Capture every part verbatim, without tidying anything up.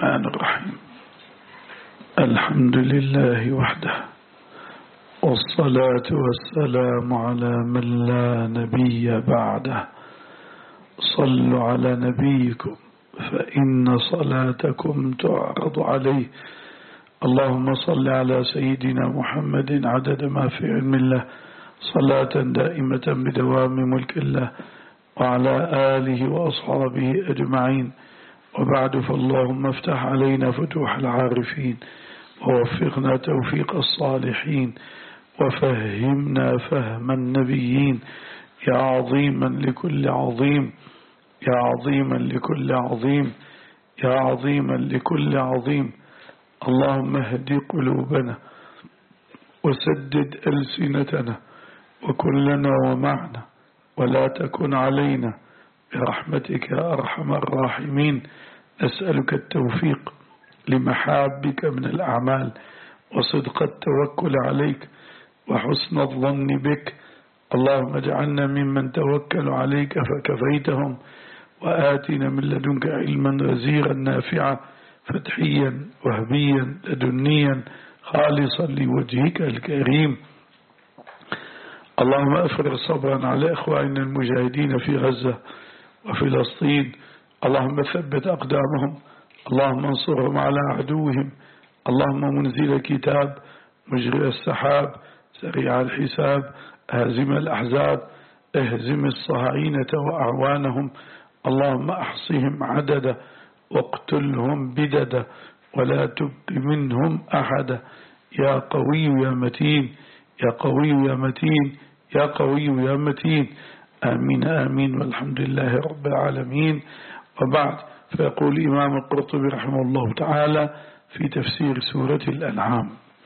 الرحمن الرحيم. الحمد لله وحده، والصلاة والسلام على من لا نبي بعده. صلوا على نبيكم فإن صلاتكم تعرض عليه. اللهم صل على سيدنا محمد عدد ما في علم الله، صلاة دائمة بدوام ملك الله، وعلى آله وأصحابه أجمعين. وبعد، فاللهم افتح علينا فتوح العارفين، ووفقنا توفيق الصالحين، وفهمنا فهم النبيين، يا عظيما لكل عظيم، يا عظيما لكل عظيم، يا عظيما لكل عظيم. اللهم اهد قلوبنا وسدد ألسنتنا وكن لنا ومعنا ولا تكن علينا برحمتك يا أرحم الراحمين. نسألك التوفيق لمحابك من الأعمال، وصدق التوكل عليك، وحسن الظن بك. اللهم اجعلنا ممن توكل عليك فكفيتهم، وآتنا من لدنك علما غزيرا نافعا فتحيا وهبيا لدنيا خالصا لوجهك الكريم. اللهم أفرغ صبرا على إخواننا المجاهدين في غزة وفلسطين. اللهم ثبت أقدامهم، اللهم انصرهم على عدوهم. اللهم منزل كتاب، مجري السحاب، سريع الحساب، هازم الأحزاب، اهزم الصهاينة وأعوانهم. اللهم أحصهم عددا واقتلهم بددا ولا تبق منهم أحدا. يا قوي يا متين، يا قوي يا متين، يا قوي يا متين. آمين آمين، والحمد لله رب العالمين. وبعد، فيقول الإمام القرطبي رحمه الله تعالى في تفسير سورة الأنعام: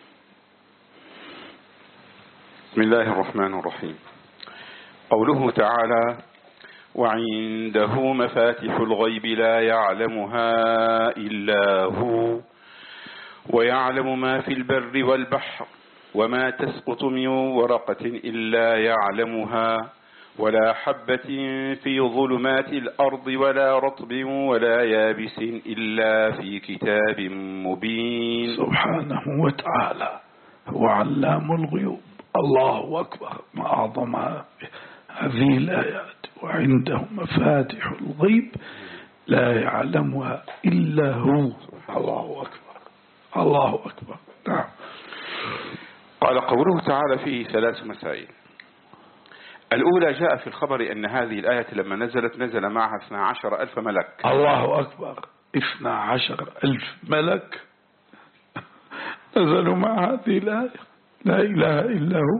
بسم الله الرحمن الرحيم. قوله تعالى: وعنده مفاتح الغيب لا يعلمها إلا هو ويعلم ما في البر والبحر وما تسقط من ورقة إلا يعلمها ولا حبة في ظلمات الأرض ولا رطب ولا يابس إلا في كتاب مبين. سبحانه وتعالى هو علام الغيوب. الله أكبر، ما أعظم هذه الآيات. وعنده مفاتح الغيب لا يعلمها إلا هو. الله أكبر، الله أكبر. نعم. قال قوله تعالى فيه ثلاث مسائل. الأولى، جاء في الخبر أن هذه الآية لما نزلت نزل معها اثنا عشر ألف ملك. الله أكبر، اثنا عشر ألف ملك نزلوا مع هذه الآية. لا إله إلا هو.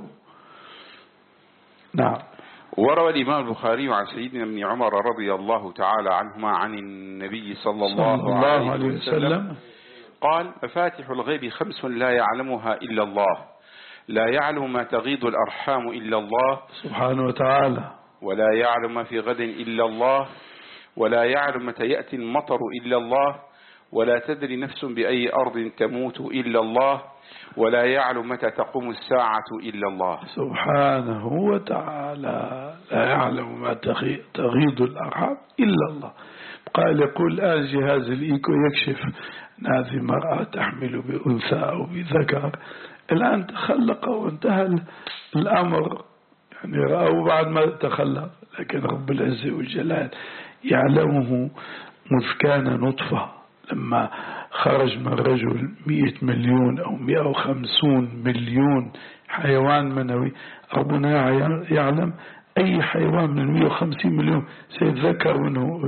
نعم. وروى الإمام البخاري عن سيدنا ابن عمر رضي الله تعالى عنهما عن النبي صلى الله, صلى الله عليه, عليه وسلم, وسلم قال: مفاتح الغيب خمس لا يعلمها إلا الله، لا يعلم ما تغيض الأرحام إلا الله سبحانه وتعالى، ولا يعلم ما في غد إلا الله، ولا يعلم متى يأتي المطر إلا الله، ولا تدري نفس بأي أرض تموت إلا الله، ولا يعلم متى تقوم الساعة إلا الله سبحانه وتعالى. لا يعلم ما تغيض الأرحام إلا الله. قال يقول الآن جهاز الإيكو يكشف أن هذه مرأة تحمل بأنثى أو بذكر. الآن تخلق وانتهى الأمر، يعني رأوا بعد ما تخلق، لكن رب العزة والجلال يعلمه مذ كان نطفة. لما خرج من رجل مئة مليون أو مئة وخمسون مليون حيوان منوي، ربنا يعلم أي حيوان من مئة وخمسين مليون سيتذكر منه،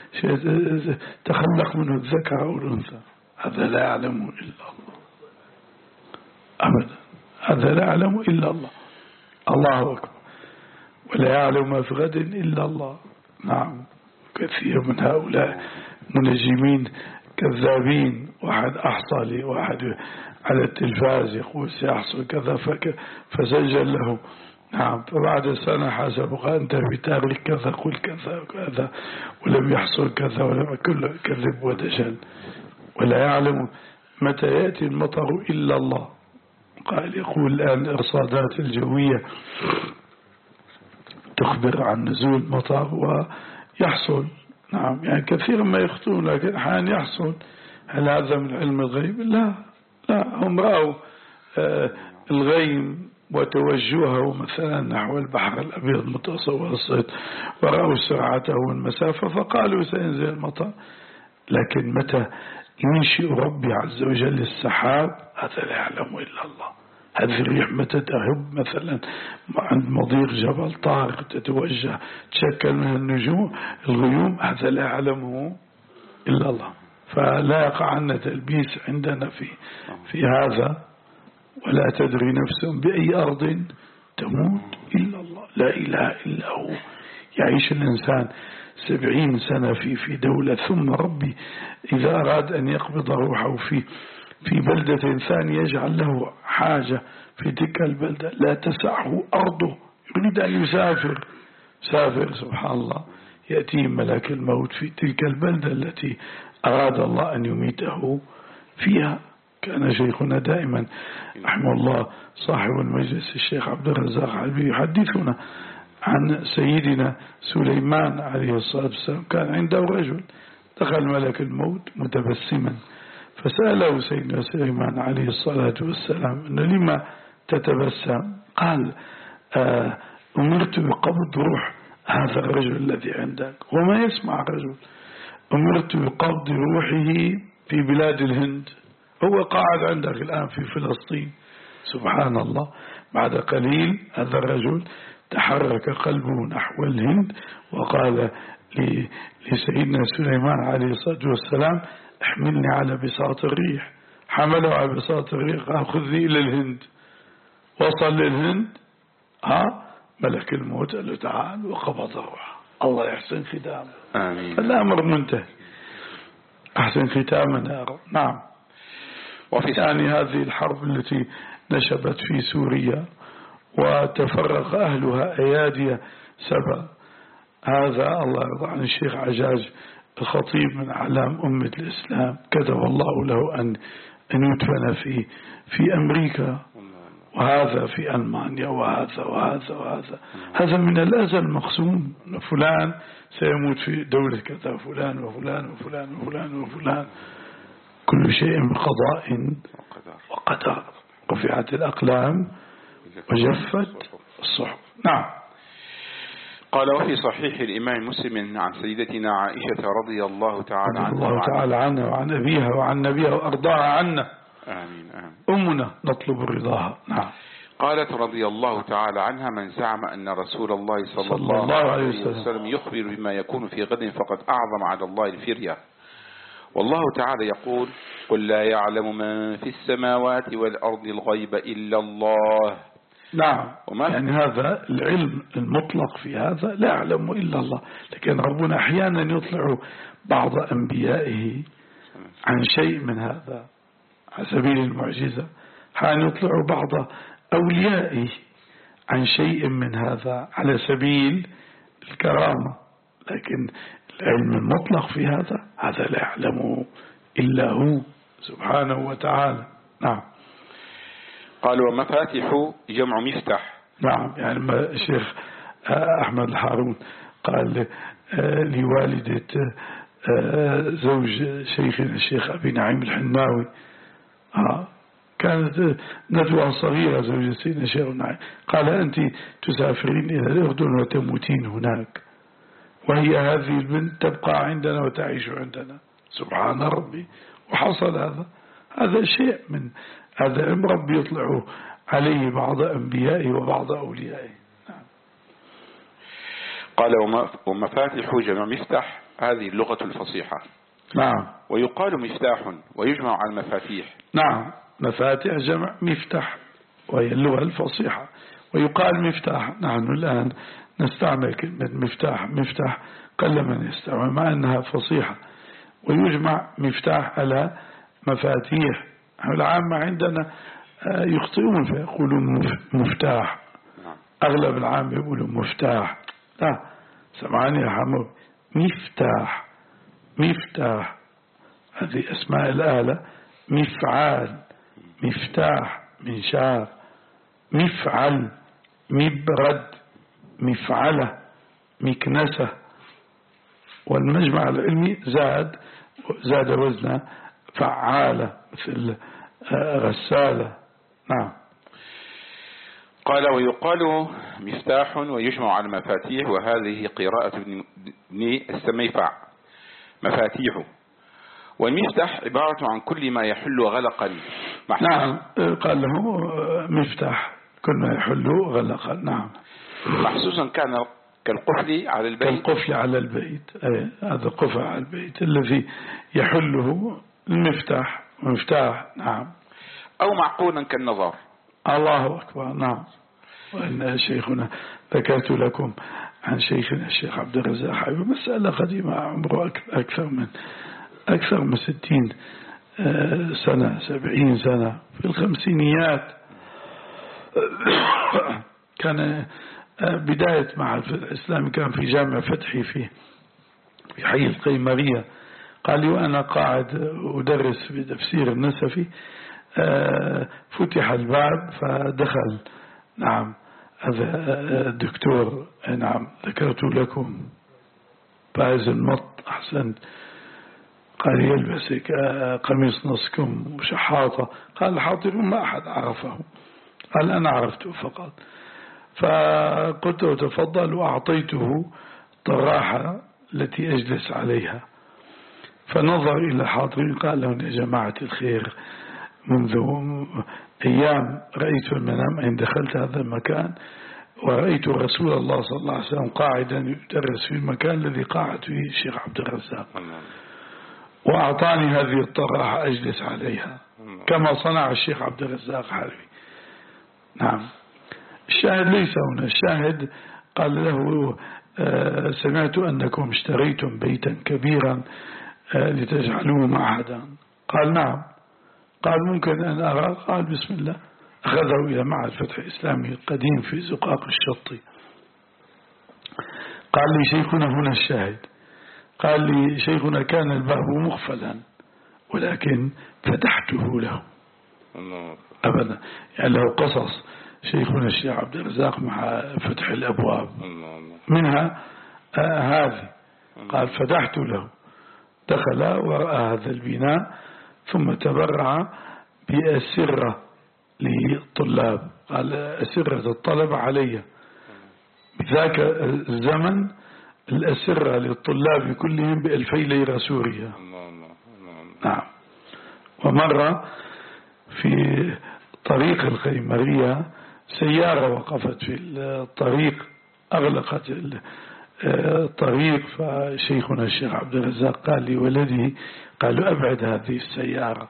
تخلق منه الذكر أو الأنثى. هذا لا يعلمه إلا الله أبدا، هذا لا يعلمه إلا الله. الله أكبر. ولا يعلم ما في غد إلا الله. نعم. كثير من هؤلاء منجمين كذابين. واحد أحصى لي واحد على التلفاز يقول سيحصل كذا فسجل له. نعم. فبعد سنة حسبه أنت بتاريخ كذا قل كذا وكذا ولم يحصل كذا، ولم كله كذب ودجل. ولا يعلم متى يأتي المطر إلا الله. قال يقول الآن الإرصادات الجوية تخبر عن نزول مطر ويحصل. نعم. يعني كثير ما يخطون، لكن حان يحصل. هل هذا من علم الغيب؟ لا لا، هم رأوا الغيم وتوجهه مثلا نحو البحر الأبيض المتوسط ورأوا سرعته والمسافة فقالوا سينزل المطر. لكن متى ينشئ ربي عز وجل السحاب هذا لا يعلم إلا الله. هذه الريح متى تهب مثلا عند مضيق جبل طارق تتوجه تشكل من النجوم الغيوم هذا لا يعلمه إلا الله. فلا يقع عنا تلبيس عندنا في في هذا. ولا تدري نفس بأي أرض تموت إلا الله. لا إله إلا هو. يعيش الإنسان سبعين سنة في في دولة ثم ربي إذا أراد أن يقبض روحه في في بلدة ثانية يجعل له حاجة في تلك البلدة لا تسعه أرضه يريد أن يسافر سافر سبحان الله يأتي ملك الموت في تلك البلدة التي أراد الله أن يميته فيها. كان شيخنا دائما رحمه الله صاحب المجلس الشيخ عبد الرزاق علبي يحدثنا عن سيدنا سليمان عليه الصلاة والسلام. كان عنده رجل دخل ملك الموت متبسما فسأله سيدنا سليمان عليه الصلاة والسلام أنه لما تتبسم؟ قال آه أمرت بقبض روح هذا الرجل الذي عندك. وما يسمع الرجل. أمرت بقبض روحه في بلاد الهند. هو قاعد عندك الآن في فلسطين. سبحان الله. بعد قليل هذا الرجل تحرك قلبه نحو الهند وقال لسيدنا سليمان عليه الصلاة والسلام احملني على بساط الريح. حمله على بساط الريح قال خذني إلى الهند. وصل للهند ها ملك الموت قال له تعال وقبض روحه. الله يحسن ختامه. آمين. الأمر منتهي. أحسن ختامنا يا رب. نعم. وفي ثاني هذه الحرب التي نشبت في سوريا وتفرق أهلها أيادي سبا. هذا الله يرضى عن الشيخ عجاج الخطيب من أعلام أمة الإسلام كتب الله له أن أن يدفن في في أمريكا وهذا في ألمانيا وهذا وهذا وهذا. هذا من الأزل مقسوم. فلان سيموت في دولة كذا فلان وفلان وفلان وفلان وفلان. كل شيء بقضاء وقدر. رفعت الأقلام وجفت الصحف. نعم. قال وفي صحيح الإمام مسلم عن سيدتنا عائشة رضي الله تعالى عنها الله تعالى عنها وعن أبيها وعن نبيها وأرضاها عنا. آمين آمين. أمنا نطلب رضاها. نعم. قالت رضي الله تعالى عنها من زعم أن رسول الله صلى, صلى الله, الله عليه وسلم, وسلم يخبر بما يكون في غد فقد أعظم على الله الفرية. والله تعالى يقول قل لا يعلم من في السماوات والأرض الغيب إلا الله. نعم. يعني هذا العلم المطلق في هذا لا يعلم إلا الله. لكن ربنا أحيانا يطلع بعض أنبيائه عن شيء من هذا على سبيل المعجزة. حين يطلع بعض أوليائه عن شيء من هذا على سبيل الكرامة. لكن العلم المطلق في هذا هذا لا يعلمه إلا هو سبحانه وتعالى. نعم. قال ومفاتيح جمع مفتاح. نعم. يعني ما الشيخ أحمد الحارون قال لوالدة زوج شيخنا الشيخ أبي نعيم الحناوي كانت ندوة صغيرة زوج سيدنا الشيخ نعيم قال أنت تسافرين إلى الأردن وتموتين هناك وهي هذه البنت تبقى عندنا وتعيش عندنا. سبحان ربي. وحصل هذا. هذا شيء من هذا ربي يطلع عليه بعض أنبيائه وبعض أوليائه. نعم. قال ومفاتيح جمع مفتاح هذه اللغة الفصيحة. نعم. ويقال مفتاح ويجمع على المفاتيح. نعم. مفاتيح جمع مفتاح وهي اللغة الفصيحة. ويقال مفتاح. نحن الآن نستعمل كلمة مفتاح مفتاح قل من يستعمل مع أنها فصيحة. ويجمع مفتاح على مفاتيح. العامة عندنا يخطئون فيقولون مفتاح. أغلب العام يقولون مفتاح. لا سمعني يا حمود. مفتاح مفتاح هذه أسماء الآلة. مفعال مفتاح منشار مفعل مبرد مفعلة مكنسة. والمجمع العلمي زاد زاد وزنه فعالة مثل غسالة. نعم. قال ويقال مفتاح ويجمع على مفاتيح، وهذه قراءة ابن السميفع مفاتيح. والمفتاح عبارة عن كل ما يحل غلقا. نعم قال له مفتاح كل ما يحل غلقا. نعم. محسوسا كان كالقفل على البيت. كالقفل على البيت، أي هذا قفل على البيت الذي يحله المفتاح مفتاح. نعم. أو معقولا كالنظر. الله أكبر. نعم. وإن شيخنا ذكرت لكم عن شيخنا الشيخ عبد الرزاق حبيب مسألة قديمة عمره أكثر من أكثر من ستين سنة سبعين سنة في الخمسينيات. كان بداية معهد الإسلام كان في جامع فتحي في في حي القيمرية. قال لي وأنا قاعد أدرس بتفسير النسفي فتح الباب فدخل نعم هذا الدكتور نعم ذكرت لكم فايز المط أحسنت. قال يلبس قميص نصكم وشحاطة. قال الحاضرون ما أحد عرفه. قال أنا عرفته فقط. فقلت له تفضل وأعطيته الطراحة التي أجلس عليها. فنظر إلى الحاضرين قال لهم يا جماعة الخير منذ أيام رأيت في المنام أن دخلت هذا المكان ورأيت رسول الله صلى الله عليه وسلم قاعدا يدرس في المكان الذي قاعد فيه الشيخ عبد الرزاق، وأعطاني هذه الطراحة أجلس عليها كما صنع الشيخ عبد الرزاق حلبي. نعم. الشاهد ليس هنا. الشاهد قال له آه سمعت أنكم اشتريتم بيتا كبيرا آه لتجعلوه معهدا. قال نعم. قال ممكن أن أرى. قال بسم الله. أخذه إلى معهد فتح الإسلامي القديم في زقاق الشطي. قال لي شيخنا هنا الشاهد. قال لي شيخنا كان الباب مغفلا ولكن فتحته له أبدا. يعني له قصص شيخنا الشيخ عبد الرزاق مع فتح الأبواب منها آه هذه. قال فتحت له. دخل ورأى هذا البناء ثم تبرع بأسرة للطلاب. قال أسرة الطلبة علي بذاك الزمن الأسرة للطلاب كلهم بألفي ليرة سوريا. نعم. ومرة في طريق القيمرية سيارة وقفت في الطريق أغلقت الطريق. فشيخنا الشيخ عبد الرزاق قال لي ولدي قالوا أبعد هذه السيارة.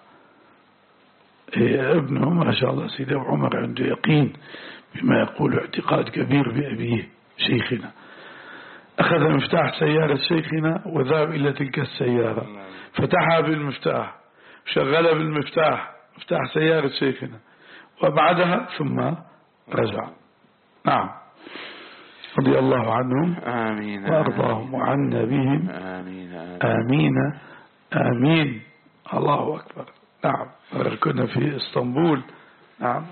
ابنه ما شاء الله سيدي عمر عنده يقين بما يقول اعتقاد كبير بأبيه شيخنا. أخذ مفتاح سيارة شيخنا وذهب إلى تلك السيارة فتحها بالمفتاح شغلها بالمفتاح مفتاح سيارة شيخنا وبعدها ثم رجع. نعم. رضي الله عنهم آمين وأرضاهم وعنا بهم آمين آمين آمين. الله أكبر. نعم. كنا في اسطنبول. نعم.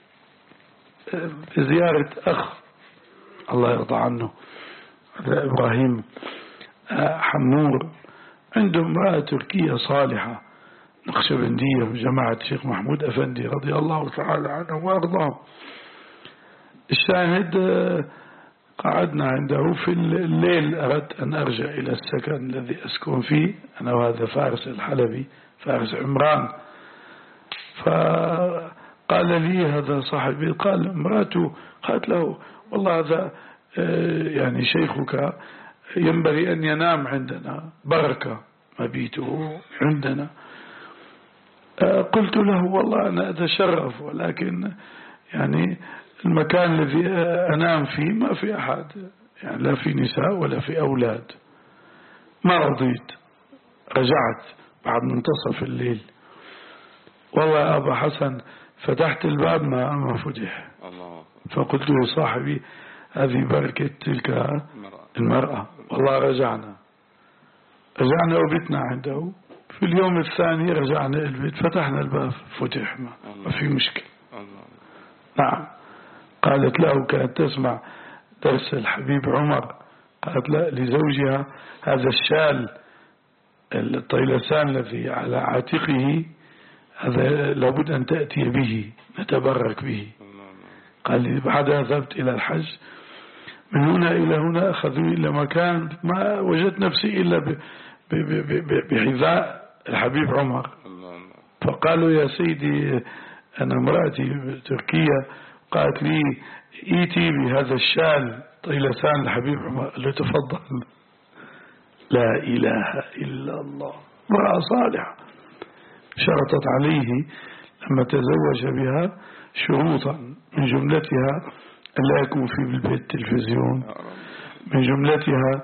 في زيارة أخ الله يرضى عنه إبراهيم حمور عنده امرأة تركية صالحة نقشبندية جماعة الشيخ محمود أفندي رضي الله تعالى عنه وأرضاه. الشاهد قعدنا عنده في الليل. أردت أن أرجع إلى السكن الذي أسكن فيه أنا وهذا فارس الحلبي فارس عمران. فقال لي هذا صاحبي قال امراته قالت له والله هذا يعني شيخك ينبغي أن ينام عندنا بركة مبيته عندنا. قلت له والله أنا أتشرف ولكن يعني المكان الذي أنام فيه ما في أحد يعني لا في نساء ولا في أولاد. ما رضيت. رجعت بعد منتصف الليل. والله يا أبا حسن فتحت الباب ما ما فتح. فقلت له صاحبي هذه بركة تلك المرأة. والله رجعنا رجعنا وبيتنا عنده. في اليوم الثاني رجعنا البيت فتحنا الباب فتح ما, ما في مشكلة. نعم. قالت له كانت تسمع درس الحبيب عمر. قالت لا لزوجها هذا الشال الطيلسان الذي على عاتقه هذا لابد أن تأتي به نتبرك به. قال لي بعدها ذهبت إلى الحج، من هنا إلى هنا أخذوا إلى مكان ما وجدت نفسي إلا بحذاء الحبيب عمر. فقالوا يا سيدي أنا امرأتي تركية، قالت لي إيتي بهذا الشال طيلسان الحبيب عمر. قال له تفضل. لا إله إلا الله، امرأة صالحة شرطت عليه لما تزوج بها شروطا، من جملتها ألا يكون في البيت تلفزيون، من جملتها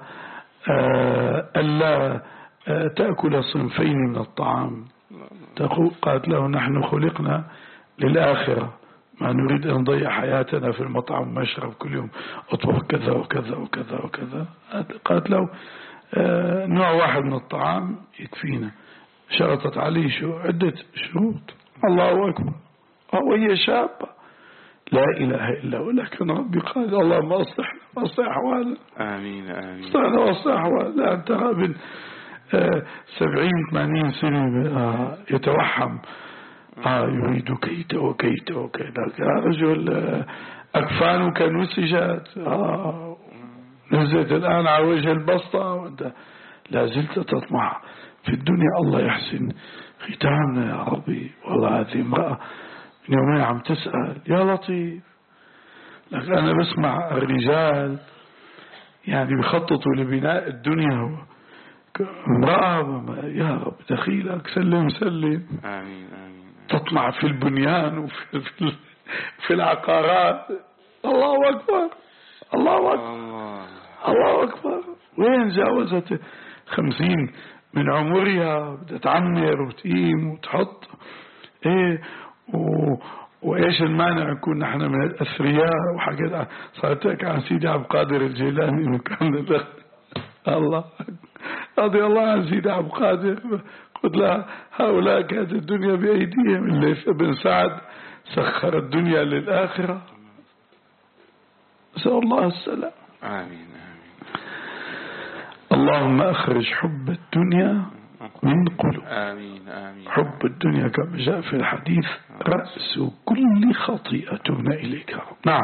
ألا تأكل صنفين من الطعام. قالت له نحن خلقنا للآخرة، ما نريد أن نضيع حياتنا في المطعم مشرب كل يوم أطبخ كذا وكذا وكذا وكذا. قالت له نوع واحد من الطعام يكفينا. شرطت عليه شو عدة شروط. الله أكبر. وهي شابة لا إله إلا هو، لكن ربي قال اللهم أصلح أصلح أحوالنا. آمين آمين. أصلحنا وأصلح أحوالنا. لا أنت ابن سبعين ثمانين سنة آه يتوحم آه يريد كيت وكيت وكيت. يا رجل آه أكفانه كنسجت آه نزلت الآن على وجه البسطة وأنت لا زلت تطمع في الدنيا. الله يحسن ختامنا يا ربي. والله هذه امرأة من يومين عم تسأل يا لطيف، لكن أنا بسمع الرجال يعني بيخططوا لبناء الدنيا، امرأة يا رب دخيلك سلم سلم. آمين آمين. تطمع في البنيان وفي في, في العقارات. الله أكبر الله أكبر الله, الله أكبر. وين جاوزت خمسين من عمرها بدها تعمر وتقيم وتحط ايه و... وإيش المانع نكون نحن من الأثرياء وحاجات. صارت عن سيدي عبد القادر الجيلاني وكان الله رضي الله عن سيدي عبد القادر قلت لها هؤلاء كانت الدنيا بأيديهم. اللي ابن سعد سخر الدنيا للآخرة. نسأل الله السلام. آمين آمين. اللهم أخرج حب الدنيا من قلوب. آمين آمين. حب الدنيا كما جاء في الحديث رأس كل خطيئة إليك. نعم.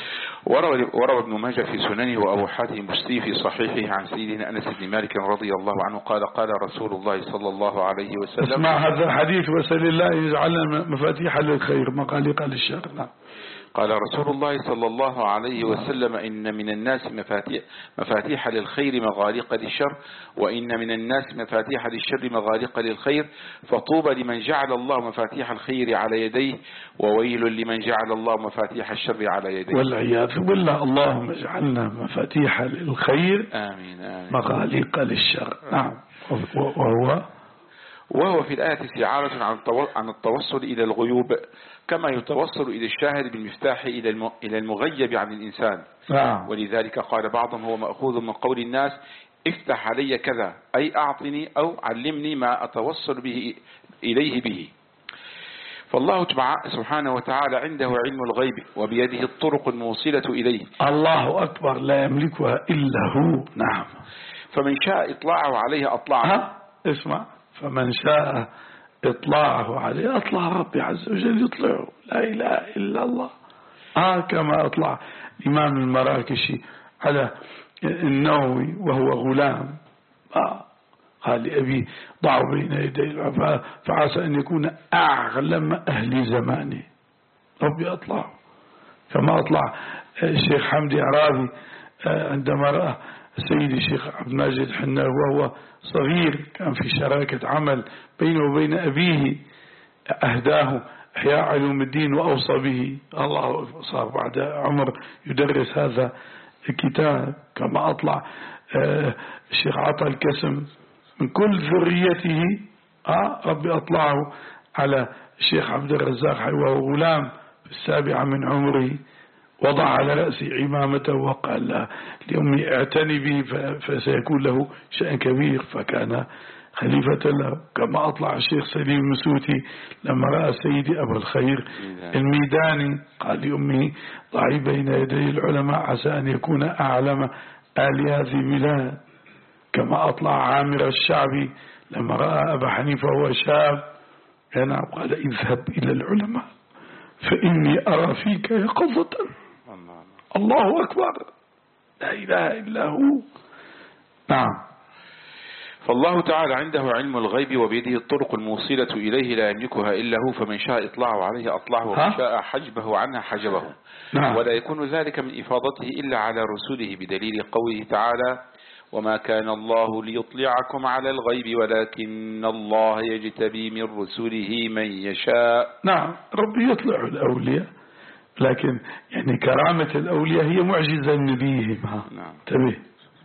وروى ابن ماجه في سننه وأبو حاتم البستي في صحيحه عن سيدنا أنس بن مالك رضي الله عنه قال قال رسول الله صلى الله عليه وسلم. اسمع هذا الحديث وسل الله يجعلنا مفاتيح للخير مغاليق للشر. نعم. قال رسول الله صلى الله عليه وسلم إن من الناس مفاتيح, مفاتيح للخير مغاليق للشر، وإن من الناس مفاتيح للشر مغاليق للخير، فطوبى لمن جعل الله مفاتيح الخير على يديه، وويل لمن جعل الله مفاتيح الشر على يديه. والعياذ بالله. اللهم اجعلنا مفاتيح للخير آمين آمين مغاليق للشر. نعم. وهو وهو في الآية استعارة عن التوصل إلى الغيوب، كما يتوصل إلى الشاهد بالمفتاح إلى المغيب عن الإنسان. آه. ولذلك قال بعضهم هو مأخوذ من قول الناس افتح علي كذا، أي أعطني أو علمني ما أتوصل به إليه به. فالله سبحانه وتعالى عنده علم الغيب وبيده الطرق الموصلة إليه. الله أكبر. لا يملكها إلا هو. نعم. فمن شاء إطلاعه عليه أطلعه. اسمع، فمن شاء إطلاعه عليه أطلع ربي عز وجل يطلعه. لا إله إلا الله. آه كما أطلع الإمام المراكشي على النووي وهو غلام. آه قال لأبي ضعه بين يدي العفاء فعسى أن يكون أعلم أهل زمانه. ربي أطلعه كما أطلع الشيخ حمدي عرابي عندما رأى سيدي الشيخ عبد المجيد حناوي وهو صغير كان في شراكة عمل بينه وبين أبيه، أهداه إحياء علوم الدين وأوصى به. الله صار بعد عمر يدرس هذا الكتاب. كما أطلع الشيخ عطا الكسم من كل ذريته. آه ربي أطلعه على الشيخ عبد الرزاق وهو غلام في السابعة من عمره، وضع على رأسه عمامته وقال له لأمي اعتني به فسيكون له شأن كبير، فكان خليفة له. كما أطلع الشيخ سليم المسوتي لما رأى سيدي أبو الخير الميداني قال لأمه ضعي بين يدي العلماء عسى أن يكون أعلم آل هذه البلاد. كما أطلع عامر الشعبي لما رأى أبا حنيفة وهو شاب نعم قال اذهب إلى العلماء فإني أرى فيك يقظة. الله أكبر، لا إله إلا هو. نعم. فالله تعالى عنده علم الغيب وبيده الطرق الموصلة إليه لا يملكها إلا هو، فمن شاء إطلاعه عليه أطلعه ومن شاء حجبه عنها حجبه. نعم. ولا يكون ذلك من إفاضته إلا على رسوله بدليل قوله تعالى وما كان الله ليطلعكم على الغيب ولكن الله يجتبي من رسله من يشاء. نعم، ربي يطلع الأولياء، لكن يعني كرامة الأولياء هي معجزة نبيهم. نعم. تبه.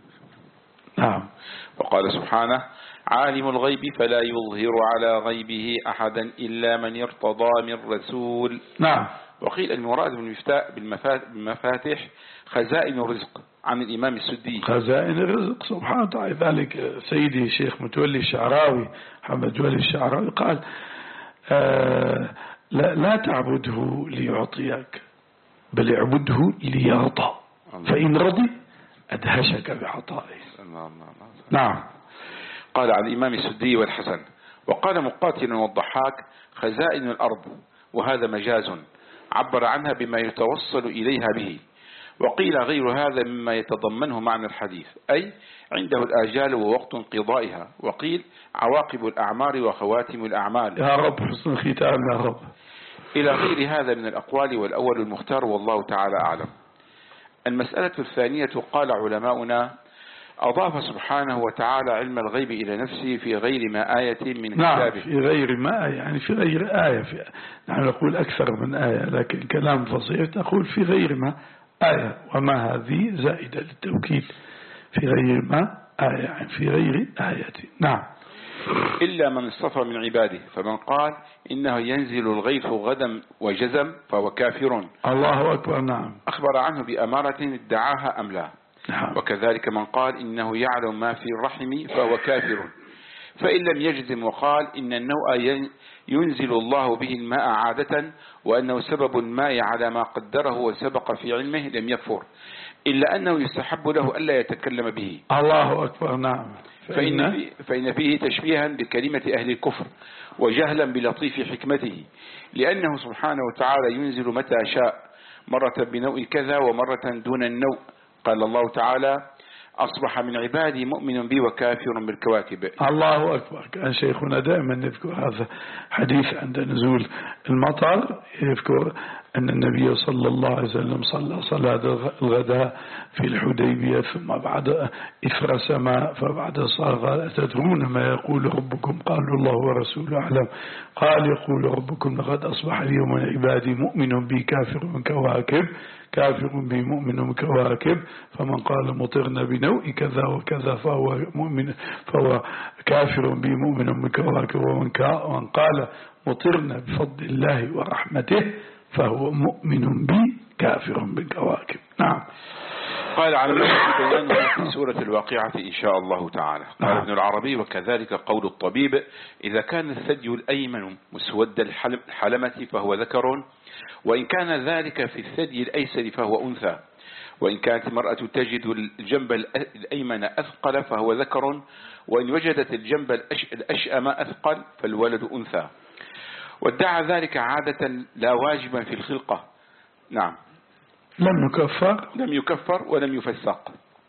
نعم. وقال سبحانه عالم الغيب فلا يظهر على غيبه أحدا إلا من ارتضى من رسول. نعم. وقيل المراد بالمفاتح خزائن الرزق عن الإمام السدي. خزائن الرزق سبحانه وتعالى. ذلك سيدي الشيخ متولي الشعراوي محمد متولي الشعراوي قال آه لا, لا تعبده ليعطيك بل اعبده ليرضى فإن رضي أدهشك بعطائه. نعم. قال عن الإمام السدي والحسن. وقال مقاتل والضحاك خزائن الأرض، وهذا مجاز عبر عنها بما يتوصل إليها به. وقيل غير هذا مما يتضمنه معنى الحديث، أي عنده الآجال ووقت انقضائها. وقيل عواقب الأعمار وخواتم الأعمال. يا رب حسن الختام يا رب. إلى غير هذا من الأقوال، والأول المختار والله تعالى أعلم. المسألة الثانية قال علماؤنا أضاف سبحانه وتعالى علم الغيب إلى نفسه في غير ما آية من كتابه. نعم، في غير ما آية، يعني في غير آية. في نحن نقول أكثر من آية، لكن كلام فصيح نقول في غير ما آية، وما هذه زائدة للتوكيد. في غير ما آية يعني في غير آية. نعم. إلا من اصطفى من عباده، فمن قال إنه ينزل الغيث غدا وجزم فهو كافر. الله أكبر. نعم. أخبر عنه بأمارة ادعاها أم لا. نعم. وكذلك من قال إنه يعلم ما في الرحم فهو كافر. فإن لم يجزم وقال إن النوء ينزل الله به الماء عادة وأنه سبب الماء على ما قدره وسبق في علمه لم يكفر، إلا أنه يستحب له ألا يتكلم به. الله أكبر. نعم. فإن, في فإن فيه تشبيها بكلمة أهل الكفر وجهلا بلطيف حكمته، لأنه سبحانه وتعالى ينزل متى شاء، مرة بنوء كذا ومرة دون النوء. قال الله تعالى أصبح من عبادي مؤمن بي وكافر بالكواكب. الله أكبر. كان شيخنا دائما يذكر هذا حديث عند نزول المطر، يذكر أن النبي صلى الله عليه وسلم صلى صلاة الغداء في الحديبية ثم بعد إثر سماء فبعد صار تدرون ما يقول ربكم؟ قالوا الله ورسوله أعلم. قال يقول ربكم لقد أصبح اليوم عبادي مؤمن بي كافر من كواكب كافر بي مؤمن من كواكب. فمن قال مطرنا بنوء كذا وكذا فهو مؤمن فهو كافر بي مؤمن من كواكب. ومن قال مطرنا بفضل الله ورحمته فهو مؤمن بي كافر بالكواكب. نعم. قال على بيانه في سورة الواقعة إن شاء الله تعالى. قال ابن العربي وكذلك قول الطبيب إذا كان الثدي الأيمن مسود الحلمة فهو ذكر، وإن كان ذلك في الثدي الأيسر فهو أنثى، وإن كانت المرأة تجد الجنب الأيمن أثقل فهو ذكر، وإن وجدت الجنب الأشأم أثقل فالولد أنثى. وادعى ذلك عادة لا واجبا في الخلقة. نعم. لم يكفر لم يكفر ولم يفسق.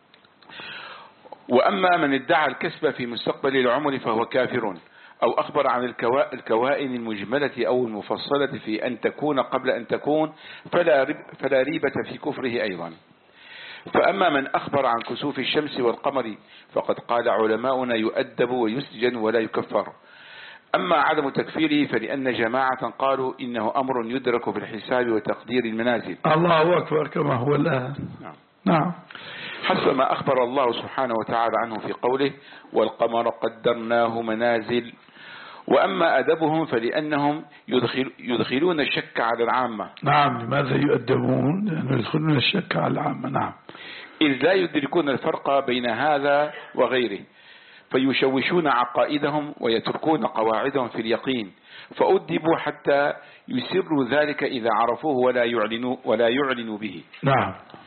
وأما من ادعى الكسب في مستقبل العمر فهو كافر، أو أخبر عن الكوائن المجملة أو المفصلة في أن تكون قبل أن تكون فلا فلا ريبة في كفره أيضا. فأما من أخبر عن كسوف الشمس والقمر فقد قال علماؤنا يؤدب ويسجن ولا يكفر. أما عدم تكفيره فلأن جماعة قالوا إنه أمر يدرك بالحساب وتقدير المنازل. الله أكبر كما هو الآن. نعم. نعم. حسب ما أخبر الله سبحانه وتعالى عنه في قوله والقمر قدرناه منازل. وأما أدبهم فلأنهم يدخل يدخلون الشك على العامة. نعم. لماذا يؤدبون؟ لأنه يدخلون الشك على العامة. نعم. إذ لا يدركون الفرق بين هذا وغيره فيشوشون عقائدهم ويتركون قواعدهم في اليقين، فأدبوا حتى يسروا ذلك إذا عرفوه ولا يعلنوا ولا يعلنوا به. نعم.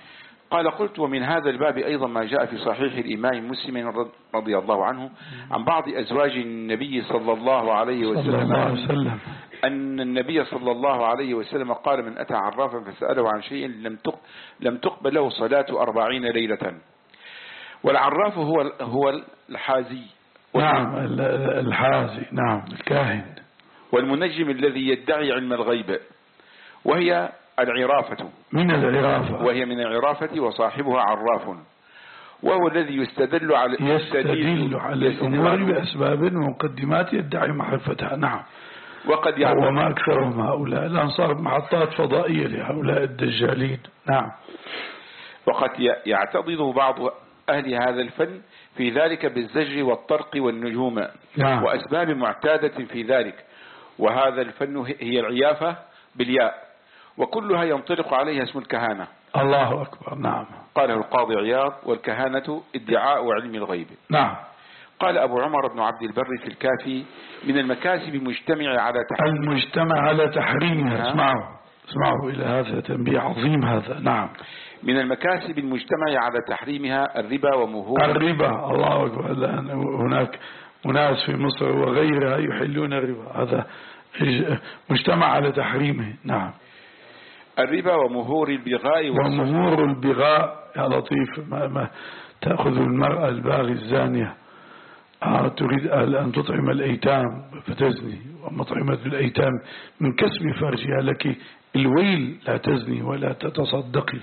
قال قلت ومن هذا الباب أيضا ما جاء في صحيح الإمام مسلم رضي الله عنه عن بعض أزواج النبي صلى الله عليه وسلم أن النبي صلى الله عليه وسلم قال من أتى عرافا فسأله عن شيء لم تقبل له صلاة أربعين ليلة. والعراف هو هو الحازي، نعم الحازي، نعم الكاهن، والمنجم الذي يدعي علم الغيب، وهي العرافة من العرافة وهي من العرافة وصاحبها عراف، وهو الذي يستدل على يستدل على الأمور بأسباب ومقدمات يدعي معرفتها. نعم. وقد وما أكثرهم هؤلاء الأنصار محطات فضائية لهؤلاء الدجالين. نعم. وقد يعتضد بعض أهل هذا الفن في ذلك بالزجر والطرق والنجوم، نعم. وأسباب معتادة في ذلك، وهذا الفن هي العيافة بالياء، وكلها ينطلق عليها اسم الكهانة. الله أكبر. نعم. قاله القاضي عياض: والكهانة ادعاء علم الغيب. نعم. قال أبو عمر بن عبد البر في الكافي: من المكاسب المجتمع على تحريمها المجتمع على تحريمها. اسمعوا اسمعوا إلى هذا تنبيه عظيم هذا. نعم. من المكاسب المجتمع على تحريمها الربا ومهور الربا. الله أكبر. هناك أناس في مصر وغيرها يحلون الربا، هذا مجتمع على تحريمه. نعم. الربا ومهور البغاء ومهور البغاء. يا لطيف، ما, ما تأخذ المرأة الباغي الزانية آه تريد أن تطعم الأيتام فتزني، ومطعمة الأيتام من كسب فرجها لك الويل، لا تزني ولا تتصدقي.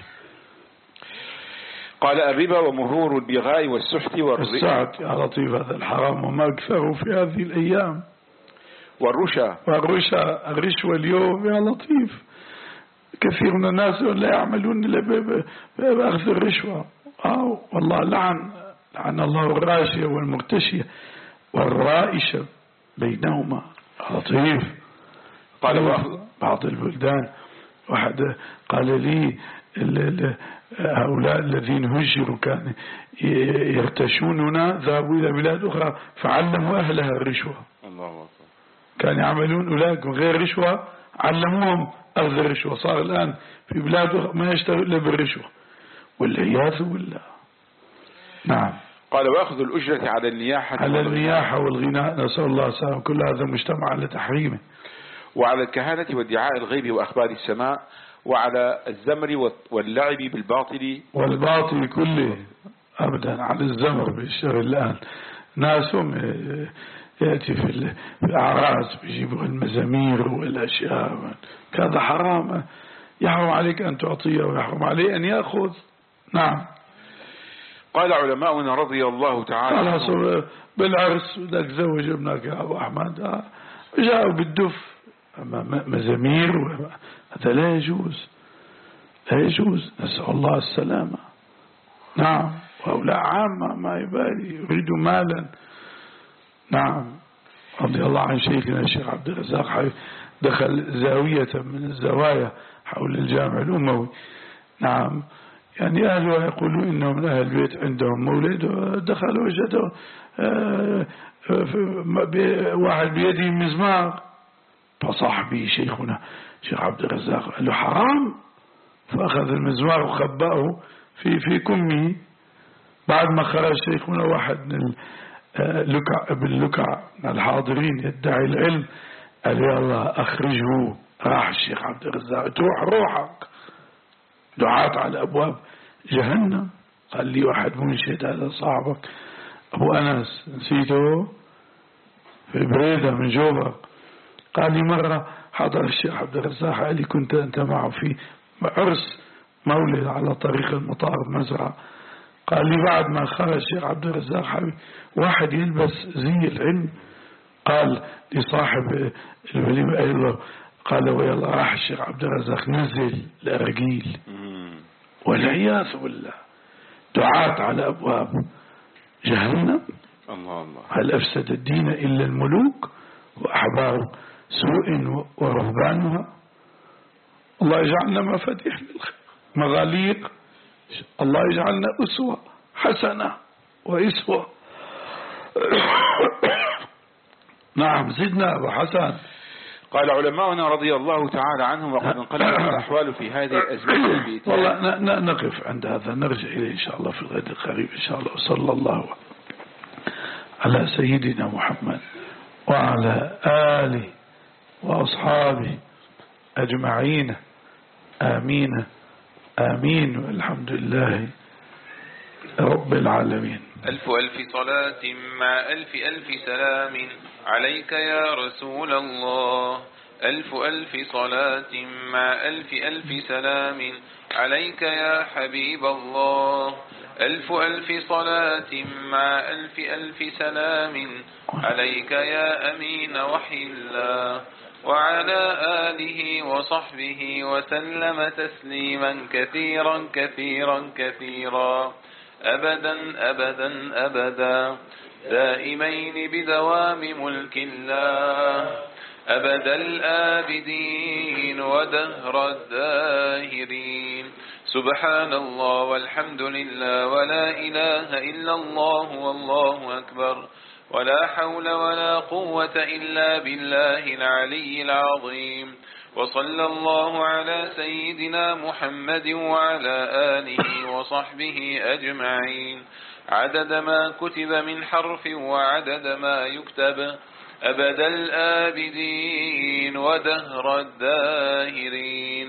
قال الربا ومهور البغاء والسحت والسعت. يا لطيف، هذا الحرام وما أكثره في هذه الأيام. والرشا والرشا الرشوة اليوم يا لطيف، كثير من الناس لا يعملون إلا بأخذ الرشوة. آه والله لعن لعن الله الراشية والمرتشية والرائشة بينهما. لطيف. قال بعض البلدان، واحد قال لي هؤلاء الذين هجروا كانوا يرتشوننا ذهبوا إلى بلاد أخرى فعلموا أهلها الرشوة. الله أكبر. كانوا يعملون أولئك غير رشوة، علموهم أخذ الرشوة. صار الآن في بلاد أخرى ما يشتغل إلا بالرشوة، والعياذ بالله. نعم. قال وأخذ الأجرة على النياحة على النياحة والغناء، نسأل الله السلامة. كل هذا مجتمع على تحريمه. وعلى الكهانة وادعاء الغيب وأخبار السماء، وعلى الزمر واللعب بالباطل والباطل كله أبدا. على الزمر بالشر الآن ناسهم يأتي في الأعراس بيجيبوا المزامير والأشياء، هذا حرام، يحرم عليك أن تعطيه ويحرم عليه أن يأخذ. نعم. قال علماؤنا رضي الله تعالى عنهم بالعرس بدك تزوج ابنك يا أبو أحمد، جاءوا بالدف مزامير، هذا لا يجوز لا يجوز. نسأل الله السلامة. نعم. وهؤلاء عامة ما يبالي يريدوا مالا. نعم. رضي الله عن شيخنا الشيخ عبد الرزاق، دخل زاوية من الزوايا حول الجامع الأموي. نعم. يعني أهلها يقولون إنه من أهل البيت عندهم مولد، دخل وجده واحد بيده مزمار، فصاحبي شيخنا شيخ عبد الرزاق قال له حرام، فأخذ المزمار وخبأه في في كمه. بعد ما خرج شيخنا واحد من اللكع باللكع من الحاضرين يدعي العلم، قال يا الله أخرجه. راح الشيخ عبد الرزاق، تروح روحك، دعاة على أبواب جهنم. قال لي واحد منشد هذا صاحبك أبو أنس نسيته في بريدة من جوبك، قال لي مرة حضر الشيخ عبد الرزاق، قال لي كنت أنت معه في عرس مولد على طريق المطار بمزرعة. قال لي بعد ما خرج الشيخ عبد الرزاق حبيب واحد يلبس زي العلم، قال لصاحب الوليمة قال له قال ويلا راح الشيخ عبد الرزاق نزل الأرجيل، والعياذ بالله دعاة على أبواب جهنم. الله الله. هل أفسد الدين إلا الملوك وأحبار سوء ورهبانها؟ الله يجعلنا مفاتيح للخير مغاليق، الله يجعلنا أسوة حسنة وإسوة. نعم. زدنا أبو حسن. قال علماؤنا رضي الله تعالى عنهم وقد انقلبت الأحوال في هذه الأزمنة. والله نقف عند هذا، نرجع إليه إن شاء الله في الغد القريب إن شاء الله. صلى الله على سيدنا محمد وعلى آله وأصحابه أجمعين. آمين آمين والحمد لله رب العالمين. ألف ألف صلاة مع ألف ألف سلام عليك يا رسول الله. ألف ألف صلاة مع ألف ألف سلام عليك يا حبيب الله. ألف ألف صلاة مع ألف ألف سلام عليك يا أمين وحي الله، وعلى آله وصحبه وسلم تسليما كثيرا كثيرا كثيرا أبدا أبدا أبدا دائمين بدوام ملك الله، أبد الآبدين ودهر الداهرين. سبحان الله والحمد لله ولا إله إلا الله والله أكبر، ولا حول ولا قوة إلا بالله العلي العظيم. وصلى الله على سيدنا محمد وعلى آله وصحبه أجمعين عدد ما كتب من حرف وعدد ما يكتب، أبد الآبدين ودهر الداهرين.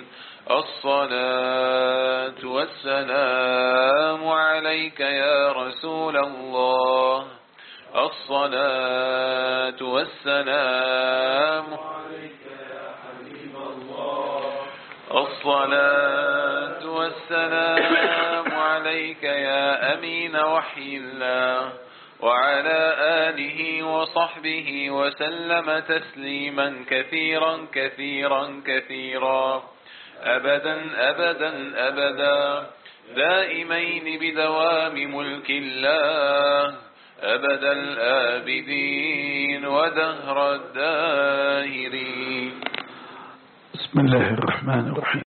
الصلاة والسلام عليك يا رسول الله. الصلاة والسلام عليك يا حبيب الله. الصلاة والسلام عليك يا أمين وحي الله، وعلى آله وصحبه وسلم تسليما كثيرا كثيرا كثيرا أبدا أبدا أبدا دائمين بدوام ملك الله، أبد الآبدين ودهر الداهرين. بسم الله الرحمن الرحيم.